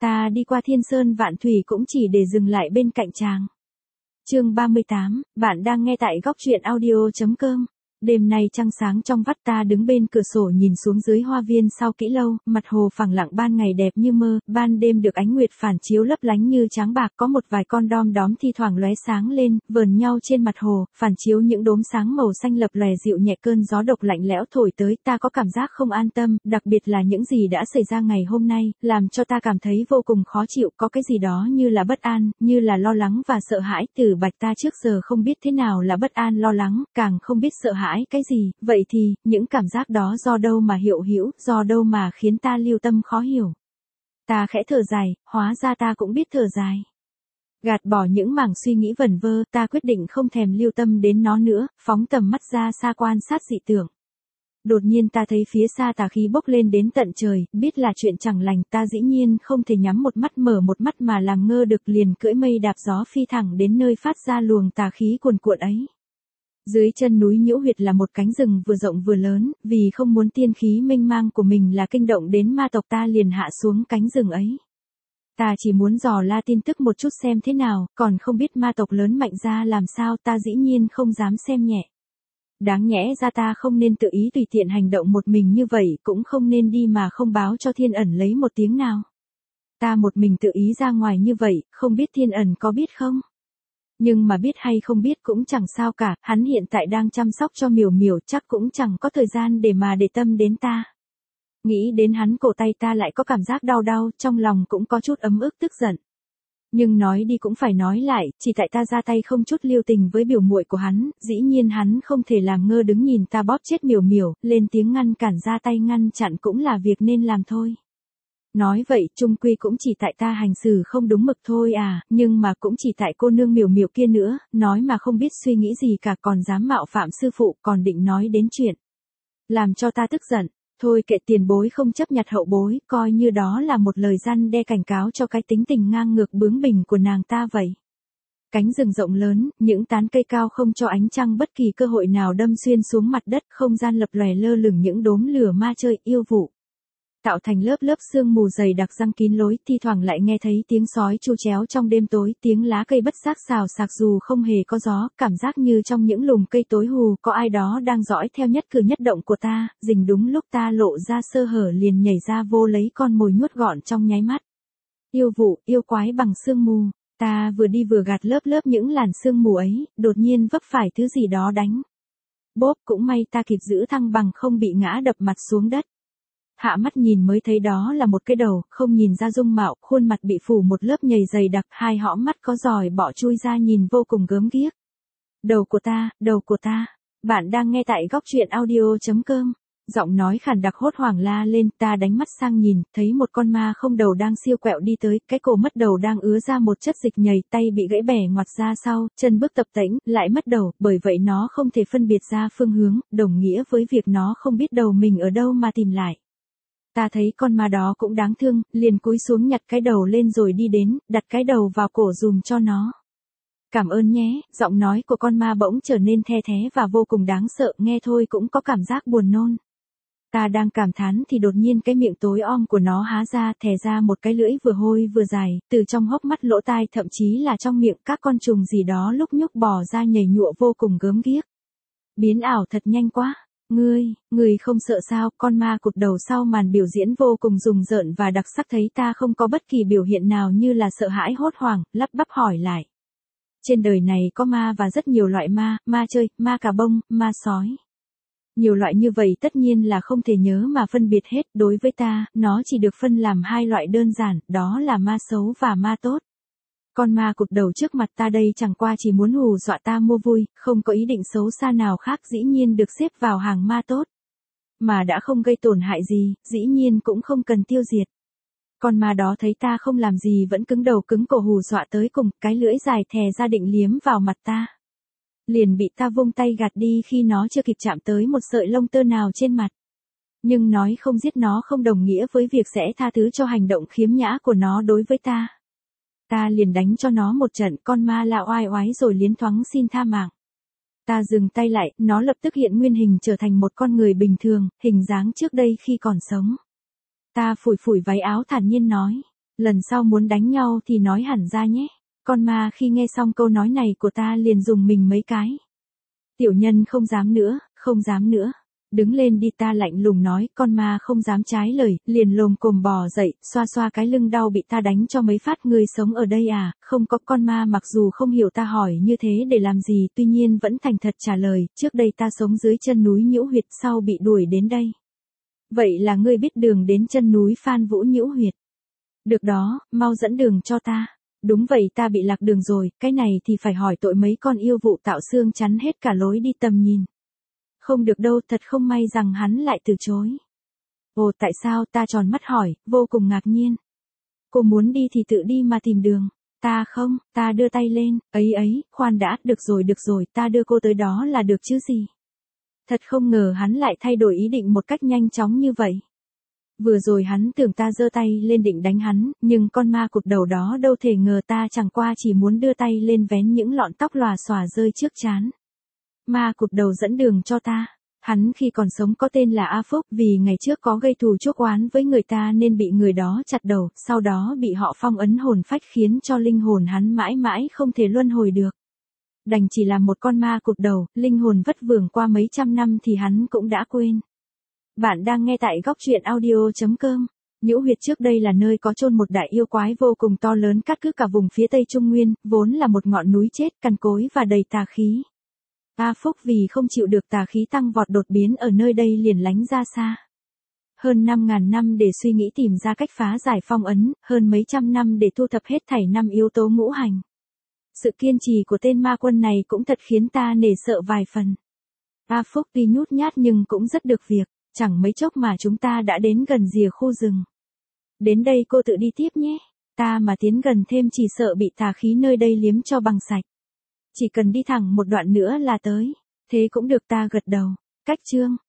Ta đi qua thiên sơn vạn thủy cũng chỉ để dừng lại bên cạnh chàng. Chương 38, bạn đang nghe tại góc truyện audio.com. Đêm nay trăng sáng trong vắt, ta đứng bên cửa sổ nhìn xuống dưới hoa viên sau kỹ lâu, mặt hồ phẳng lặng, ban ngày đẹp như mơ, ban đêm được ánh nguyệt phản chiếu lấp lánh như tráng bạc, có một vài con đom đóm thi thoảng lóe sáng lên, vờn nhau trên mặt hồ, phản chiếu những đốm sáng màu xanh lập lòe dịu nhẹ, cơn gió độc lạnh lẽo thổi tới, ta có cảm giác không an tâm, đặc biệt là những gì đã xảy ra ngày hôm nay, làm cho ta cảm thấy vô cùng khó chịu, có cái gì đó như là bất an, như là lo lắng và sợ hãi. Từ Bạch, ta trước giờ không biết thế nào là bất an lo lắng, càng không biết sợ hãi cái gì, vậy thì, những cảm giác đó do đâu mà hiệu hữu, do đâu mà khiến ta lưu tâm khó hiểu. Ta khẽ thở dài, hóa ra ta cũng biết thở dài. Gạt bỏ những mảng suy nghĩ vẩn vơ, ta quyết định không thèm lưu tâm đến nó nữa, phóng tầm mắt ra xa quan sát dị tượng. Đột nhiên ta thấy phía xa tà khí bốc lên đến tận trời, biết là chuyện chẳng lành, ta dĩ nhiên không thể nhắm một mắt mở một mắt mà làm ngơ được, liền cưỡi mây đạp gió phi thẳng đến nơi phát ra luồng tà khí cuồn cuộn ấy. Dưới chân núi Nhiễu Huyệt là một cánh rừng vừa rộng vừa lớn, vì không muốn tiên khí mênh mang của mình là kinh động đến ma tộc, ta liền hạ xuống cánh rừng ấy. Ta chỉ muốn dò la tin tức một chút xem thế nào, còn không biết ma tộc lớn mạnh ra làm sao, ta dĩ nhiên không dám xem nhẹ. Đáng nhẽ ra ta không nên tự ý tùy tiện hành động một mình như vậy, cũng không nên đi mà không báo cho Thiên Ẩn lấy một tiếng nào. Ta một mình tự ý ra ngoài như vậy, không biết Thiên Ẩn có biết không? Nhưng mà biết hay không biết cũng chẳng sao cả, hắn hiện tại đang chăm sóc cho Miểu Miểu, chắc cũng chẳng có thời gian để mà để tâm đến ta. Nghĩ đến hắn, cổ tay ta lại có cảm giác đau đau, trong lòng cũng có chút ấm ức tức giận. Nhưng nói đi cũng phải nói lại, chỉ tại ta ra tay không chút lưu tình với biểu muội của hắn, dĩ nhiên hắn không thể làm ngơ đứng nhìn ta bóp chết Miểu Miểu, lên tiếng ngăn cản, ra tay ngăn chặn cũng là việc nên làm thôi. Nói vậy, chung quy cũng chỉ tại ta hành xử không đúng mực thôi à, nhưng mà cũng chỉ tại cô nương Miểu Miểu kia nữa, nói mà không biết suy nghĩ gì cả, còn dám mạo phạm sư phụ, còn định nói đến chuyện làm cho ta tức giận. Thôi kệ, tiền bối không chấp nhặt hậu bối, coi như đó là một lời răn đe cảnh cáo cho cái tính tình ngang ngược bướng bỉnh của nàng ta vậy. Cánh rừng rộng lớn, những tán cây cao không cho ánh trăng bất kỳ cơ hội nào đâm xuyên xuống mặt đất, không gian lập lòe lơ lửng những đốm lửa ma chơi yêu vụ. Tạo thành lớp lớp sương mù dày đặc răng kín lối, thi thoảng lại nghe thấy tiếng sói chu chéo trong đêm tối, tiếng lá cây bất giác xào xạc dù không hề có gió, cảm giác như trong những lùm cây tối hù, có ai đó đang dõi theo nhất cử nhất động của ta, rình đúng lúc ta lộ ra sơ hở liền nhảy ra vô lấy con mồi nuốt gọn trong nháy mắt. Yêu vụ, yêu quái bằng sương mù, ta vừa đi vừa gạt lớp lớp những làn sương mù ấy, đột nhiên vấp phải thứ gì đó đánh. Bốp, cũng may ta kịp giữ thăng bằng không bị ngã đập mặt xuống đất. Hạ mắt nhìn mới thấy đó là một cái đầu, không nhìn ra dung mạo, khuôn mặt bị phủ một lớp nhầy dày đặc, hai hõm mắt có giòi bọ chui ra nhìn vô cùng gớm ghiếc. Đầu của ta, bạn đang nghe tại góc truyện audio.com. Giọng nói khàn đặc hốt hoảng la lên, ta đánh mắt sang nhìn, thấy một con ma không đầu đang siêu quẹo đi tới, cái cổ mất đầu đang ứa ra một chất dịch nhầy, tay bị gãy bẻ ngoặt ra sau, chân bước tập tễnh, lại mất đầu, bởi vậy nó không thể phân biệt ra phương hướng, đồng nghĩa với việc nó không biết đầu mình ở đâu mà tìm lại. Ta thấy con ma đó cũng đáng thương, liền cúi xuống nhặt cái đầu lên rồi đi đến, đặt cái đầu vào cổ dùm cho nó. Cảm ơn nhé, giọng nói của con ma bỗng trở nên the thé và vô cùng đáng sợ, nghe thôi cũng có cảm giác buồn nôn. Ta đang cảm thán thì đột nhiên cái miệng tối om của nó há ra, thè ra một cái lưỡi vừa hôi vừa dài, từ trong hốc mắt lỗ tai thậm chí là trong miệng các con trùng gì đó lúc nhúc bò ra nhảy nhụa vô cùng gớm ghiếc. Biến ảo thật nhanh quá. Người không sợ sao? Con ma cụt đầu sau màn biểu diễn vô cùng rùng rợn và đặc sắc thấy ta không có bất kỳ biểu hiện nào như là sợ hãi hốt hoảng, lắp bắp hỏi lại. Trên đời này có ma và rất nhiều loại ma, ma chơi, ma cà bông, ma sói. Nhiều loại như vậy tất nhiên là không thể nhớ mà phân biệt hết, đối với ta, nó chỉ được phân làm hai loại đơn giản, đó là ma xấu và ma tốt. Con ma cụt đầu trước mặt ta đây chẳng qua chỉ muốn hù dọa ta mua vui, không có ý định xấu xa nào khác, dĩ nhiên được xếp vào hàng ma tốt. Mà đã không gây tổn hại gì, dĩ nhiên cũng không cần tiêu diệt. Con ma đó thấy ta không làm gì vẫn cứng đầu cứng cổ hù dọa tới cùng, cái lưỡi dài thè ra định liếm vào mặt ta. Liền bị ta vung tay gạt đi khi nó chưa kịp chạm tới một sợi lông tơ nào trên mặt. Nhưng nói không giết nó không đồng nghĩa với việc sẽ tha thứ cho hành động khiếm nhã của nó đối với ta. Ta liền đánh cho nó một trận, con ma la oai oái rồi liến thoáng xin tha mạng. Ta dừng tay lại, nó lập tức hiện nguyên hình trở thành một con người bình thường, hình dáng trước đây khi còn sống. Ta phủi phủi váy áo thản nhiên nói. Lần sau muốn đánh nhau thì nói hẳn ra nhé. Con ma khi nghe xong câu nói này của ta liền dùng mình mấy cái. Tiểu nhân không dám nữa, không dám nữa. Đứng lên đi, ta lạnh lùng nói, con ma không dám trái lời, liền lồm cồm bò dậy, xoa xoa cái lưng đau bị ta đánh cho mấy phát. Người sống ở đây à? Không có. Con ma mặc dù không hiểu ta hỏi như thế để làm gì, tuy nhiên vẫn thành thật trả lời, trước đây ta sống dưới chân núi Nhiễu Huyệt, sau bị đuổi đến đây. Vậy là ngươi biết đường đến chân núi Phan Vũ Nhiễu Huyệt. Được đó, mau dẫn đường cho ta. Đúng vậy, ta bị lạc đường rồi, cái này thì phải hỏi tội mấy con yêu vụ tạo xương chắn hết cả lối đi tầm nhìn. Không được đâu, thật không may rằng hắn lại từ chối. Ồ, tại sao? Ta tròn mắt hỏi, vô cùng ngạc nhiên. Cô muốn đi thì tự đi mà tìm đường. Ta không, ta đưa tay lên, ấy, khoan đã, được rồi, ta đưa cô tới đó là được chứ gì. Thật không ngờ hắn lại thay đổi ý định một cách nhanh chóng như vậy. Vừa rồi hắn tưởng ta giơ tay lên định đánh hắn, nhưng con ma cụt đầu đó đâu thể ngờ ta chẳng qua chỉ muốn đưa tay lên vén những lọn tóc lòa xòa rơi trước trán. Ma cụt đầu dẫn đường cho ta. Hắn khi còn sống có tên là A Phúc, vì ngày trước có gây thù chuốc oán với người ta nên bị người đó chặt đầu, sau đó bị họ phong ấn hồn phách khiến cho linh hồn hắn mãi mãi không thể luân hồi được. Đành chỉ là một con ma cụt đầu, linh hồn vất vưởng qua mấy trăm năm thì hắn cũng đã quên. Bạn đang nghe tại góc truyện audio.com. Nhiễu Huyệt trước đây là nơi có chôn một đại yêu quái vô cùng to lớn cát cứ cả vùng phía Tây Trung Nguyên, vốn là một ngọn núi chết cằn cỗi và đầy tà khí. A Phúc vì không chịu được tà khí tăng vọt đột biến ở nơi đây liền lánh ra xa. Hơn 5.000 năm để suy nghĩ tìm ra cách phá giải phong ấn, hơn mấy trăm năm để thu thập hết thảy 5 yếu tố ngũ hành. Sự kiên trì của tên ma quân này cũng thật khiến ta nể sợ vài phần. A Phúc tuy nhút nhát nhưng cũng rất được việc, chẳng mấy chốc mà chúng ta đã đến gần rìa khu rừng. Đến đây cô tự đi tiếp nhé, ta mà tiến gần thêm chỉ sợ bị tà khí nơi đây liếm cho bằng sạch. Chỉ cần đi thẳng một đoạn nữa là tới. Thế cũng được, ta gật đầu. Cách chương